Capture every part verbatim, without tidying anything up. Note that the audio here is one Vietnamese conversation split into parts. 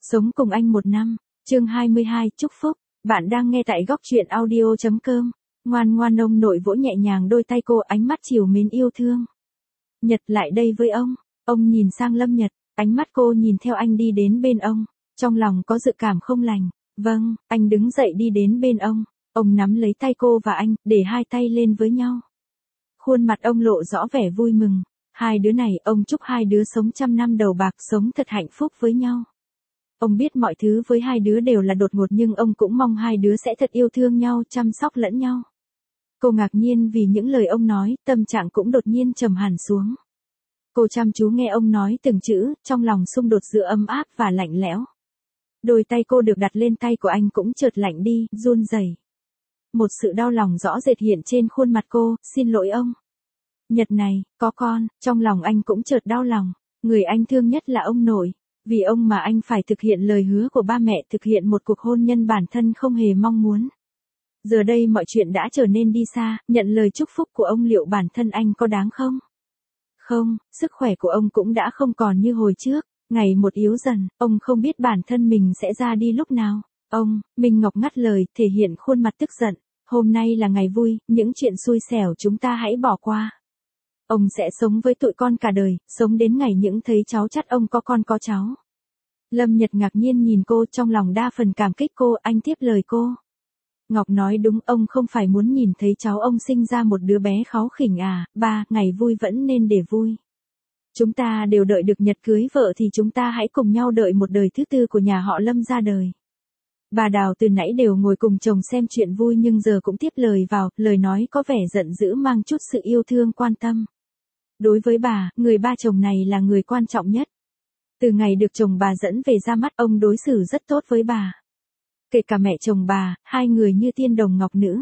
Sống cùng anh một năm, chương hai mươi hai, chúc phúc. Bạn đang nghe tại góc truyện audio chấm com. Ngoan ngoan ông nội vỗ nhẹ nhàng đôi tay cô, ánh mắt trìu mến yêu thương. Nhật lại đây với ông. Ông nhìn sang Lâm Nhật, ánh mắt cô nhìn theo anh đi đến bên ông. Trong lòng có dự cảm không lành. Vâng, anh đứng dậy đi đến bên ông. Ông nắm lấy tay cô và anh, để hai tay lên với nhau. Khuôn mặt ông lộ rõ vẻ vui mừng. Hai đứa này, ông chúc hai đứa sống trăm năm đầu bạc, sống thật hạnh phúc với nhau. Ông biết mọi thứ với hai đứa đều là đột ngột, nhưng ông cũng mong hai đứa sẽ thật yêu thương nhau, chăm sóc lẫn nhau. Cô ngạc nhiên vì những lời ông nói, tâm trạng cũng đột nhiên trầm hẳn xuống. Cô chăm chú nghe ông nói từng chữ, trong lòng xung đột giữa ấm áp và lạnh lẽo. Đôi tay cô được đặt lên tay của anh cũng chợt lạnh đi, run rẩy. Một sự đau lòng rõ rệt hiện trên khuôn mặt cô. Xin lỗi ông. Nhật này, có con. Trong lòng anh cũng chợt đau lòng. Người anh thương nhất là ông nội. Vì ông mà anh phải thực hiện lời hứa của ba mẹ, thực hiện một cuộc hôn nhân bản thân không hề mong muốn. Giờ đây mọi chuyện đã trở nên đi xa, nhận lời chúc phúc của ông liệu bản thân anh có đáng không? Không, sức khỏe của ông cũng đã không còn như hồi trước, ngày một yếu dần, ông không biết bản thân mình sẽ ra đi lúc nào. Ông, Minh Ngọc ngắt lời, thể hiện khuôn mặt tức giận. Hôm nay là ngày vui, những chuyện xui xẻo chúng ta hãy bỏ qua. Ông sẽ sống với tụi con cả đời, sống đến ngày những thấy cháu chắt ông có con có cháu. Lâm Nhật ngạc nhiên nhìn cô, trong lòng đa phần cảm kích cô. Anh tiếp lời cô. Ngọc nói đúng, ông không phải muốn nhìn thấy cháu ông sinh ra một đứa bé kháu khỉnh à. Ba, ngày vui vẫn nên để vui. Chúng ta đều đợi được nhật cưới vợ thì chúng ta hãy cùng nhau đợi một đời thứ tư của nhà họ Lâm ra đời. Bà Đào từ nãy đều ngồi cùng chồng xem chuyện vui nhưng giờ cũng tiếp lời vào, lời nói có vẻ giận dữ mang chút sự yêu thương quan tâm. Đối với bà, người ba chồng này là người quan trọng nhất. Từ ngày được chồng bà dẫn về ra mắt, ông đối xử rất tốt với bà. Kể cả mẹ chồng bà, hai người như tiên đồng ngọc nữ.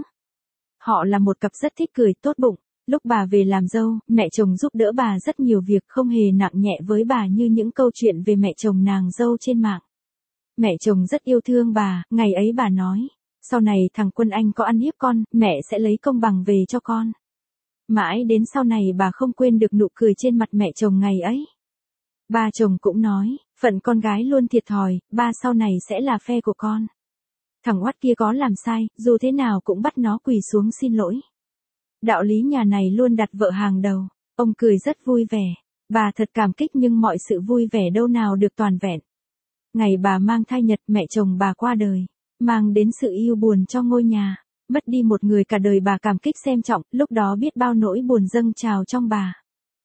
Họ là một cặp rất thích cười, tốt bụng. Lúc bà về làm dâu, mẹ chồng giúp đỡ bà rất nhiều việc, không hề nặng nhẹ với bà như những câu chuyện về mẹ chồng nàng dâu trên mạng. Mẹ chồng rất yêu thương bà, ngày ấy bà nói, sau này thằng Quân Anh có ăn hiếp con, mẹ sẽ lấy công bằng về cho con. Mãi đến sau này bà không quên được nụ cười trên mặt mẹ chồng ngày ấy. Ba chồng cũng nói, phận con gái luôn thiệt thòi, ba sau này sẽ là phe của con. Thằng oắt kia có làm sai, dù thế nào cũng bắt nó quỳ xuống xin lỗi. Đạo lý nhà này luôn đặt vợ hàng đầu. Ông cười rất vui vẻ. Bà thật cảm kích nhưng mọi sự vui vẻ đâu nào được toàn vẹn. Ngày bà mang thai Nhật, mẹ chồng bà qua đời, mang đến sự yêu buồn cho ngôi nhà. Mất đi một người cả đời bà cảm kích xem trọng, lúc đó biết bao nỗi buồn dâng trào trong bà.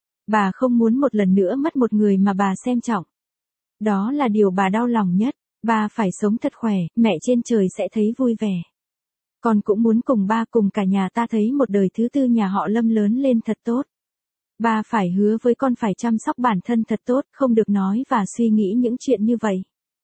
Bà không muốn một lần nữa mất một người mà bà xem trọng. Đó là điều bà đau lòng nhất. Ba phải sống thật khỏe, mẹ trên trời sẽ thấy vui vẻ. Con cũng muốn cùng ba cùng cả nhà ta thấy một đời thứ tư nhà họ Lâm lớn lên thật tốt. Ba phải hứa với con phải chăm sóc bản thân thật tốt, không được nói và suy nghĩ những chuyện như vậy.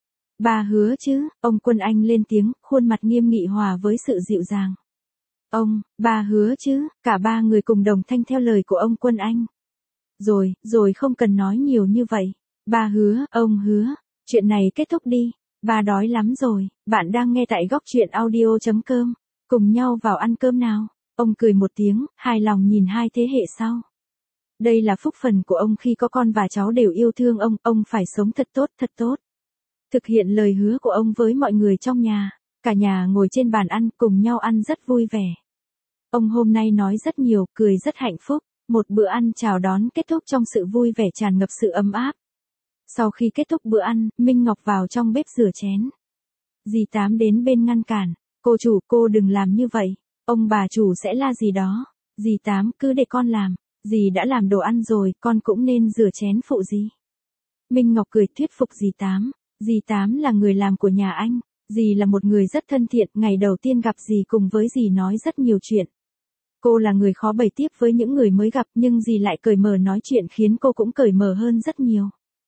Ba hứa chứ, ông Quân Anh lên tiếng, khuôn mặt nghiêm nghị hòa với sự dịu dàng. Ông, ba hứa chứ, cả ba người cùng đồng thanh theo lời của ông Quân Anh. Rồi, rồi không cần nói nhiều như vậy. Ba hứa, ông hứa, chuyện này kết thúc đi. Ba đói lắm rồi. Bạn đang nghe tại góc truyện audio chấm com. Cùng nhau vào ăn cơm nào. Ông cười một tiếng, hài lòng nhìn hai thế hệ sau. Đây là phúc phần của ông khi có con và cháu đều yêu thương ông, ông phải sống thật tốt, thật tốt. Thực hiện lời hứa của ông với mọi người trong nhà. Cả nhà ngồi trên bàn ăn, cùng nhau ăn rất vui vẻ. Ông hôm nay nói rất nhiều, cười rất hạnh phúc. Một bữa ăn chào đón kết thúc trong sự vui vẻ tràn ngập sự ấm áp. Sau khi kết thúc bữa ăn, Minh Ngọc vào trong bếp rửa chén. Dì Tám đến bên ngăn cản. Cô chủ, cô đừng làm như vậy. Ông bà chủ sẽ la gì đó. Dì Tám, cứ để con làm. Dì đã làm đồ ăn rồi, con cũng nên rửa chén phụ dì. Minh Ngọc cười thuyết phục dì Tám. Dì Tám là người làm của nhà anh. Dì là một người rất thân thiện, ngày đầu tiên gặp dì cùng với dì nói rất nhiều chuyện. Cô là người khó bày tiếp với những người mới gặp nhưng dì lại cởi mở nói chuyện khiến cô cũng cởi mở hơn rất nhiều.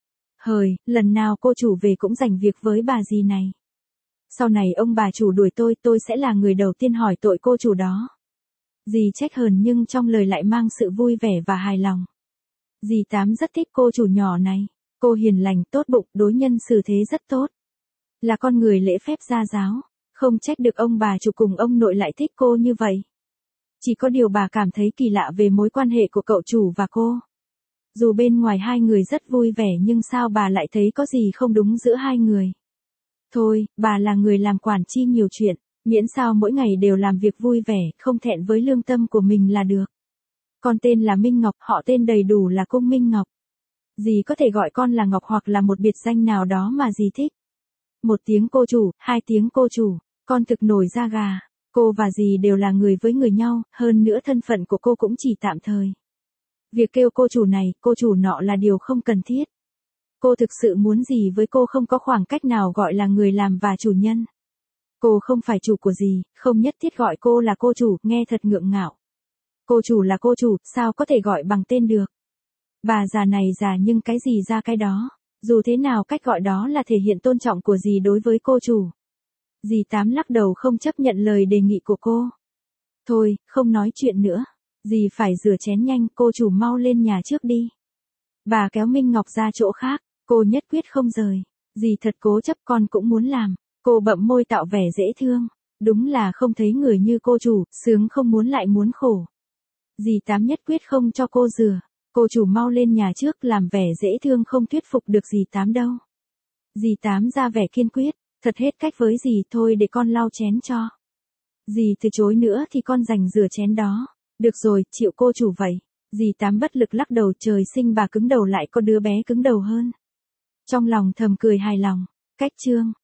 Hời, lần nào cô chủ về cũng dành việc với bà dì này. Sau này ông bà chủ đuổi tôi, tôi sẽ là người đầu tiên hỏi tội cô chủ đó. Dì trách hờn nhưng trong lời lại mang sự vui vẻ và hài lòng. Dì Tám rất thích cô chủ nhỏ này. Cô hiền lành, tốt bụng, đối nhân xử thế rất tốt. Là con người lễ phép gia giáo. Không trách được ông bà chủ cùng ông nội lại thích cô như vậy. Chỉ có điều bà cảm thấy kỳ lạ về mối quan hệ của cậu chủ và cô. Dù bên ngoài hai người rất vui vẻ nhưng sao bà lại thấy có gì không đúng giữa hai người. Thôi, bà là người làm quản chi nhiều chuyện, miễn sao mỗi ngày đều làm việc vui vẻ, không thẹn với lương tâm của mình là được. Con tên là Minh Ngọc, họ tên đầy đủ là Cung Minh Ngọc. Dì có thể gọi con là Ngọc hoặc là một biệt danh nào đó mà dì thích. Một tiếng cô chủ, hai tiếng cô chủ, con thực nổi da gà. Cô và dì đều là người với người nhau, hơn nữa thân phận của cô cũng chỉ tạm thời. Việc kêu cô chủ này, cô chủ nọ là điều không cần thiết. Cô thực sự muốn gì với cô không có khoảng cách nào gọi là người làm và chủ nhân. Cô không phải chủ của dì, không nhất thiết gọi cô là cô chủ, nghe thật ngượng ngạo. Cô chủ là cô chủ, sao có thể gọi bằng tên được. Bà già này già nhưng cái gì ra cái đó. Dù thế nào cách gọi đó là thể hiện tôn trọng của dì đối với cô chủ. Dì Tám lắc đầu không chấp nhận lời đề nghị của cô. Thôi, không nói chuyện nữa. Dì phải rửa chén nhanh, cô chủ mau lên nhà trước đi. Bà kéo Minh Ngọc ra chỗ khác, cô nhất quyết không rời. Dì thật cố chấp, con cũng muốn làm. Cô bậm môi tạo vẻ dễ thương. Đúng là không thấy người như cô chủ, sướng không muốn lại muốn khổ. Dì Tám nhất quyết không cho cô rửa. Cô chủ mau lên nhà trước, làm vẻ dễ thương không thuyết phục được dì Tám đâu. Dì Tám ra vẻ kiên quyết, thật hết cách với dì, thôi để con lau chén cho. Dì từ chối nữa thì con dành rửa chén đó. Được rồi, chịu cô chủ vậy. Dì Tám bất lực lắc đầu, trời sinh bà cứng đầu lại có đứa bé cứng đầu hơn. Trong lòng thầm cười hài lòng. Cách chương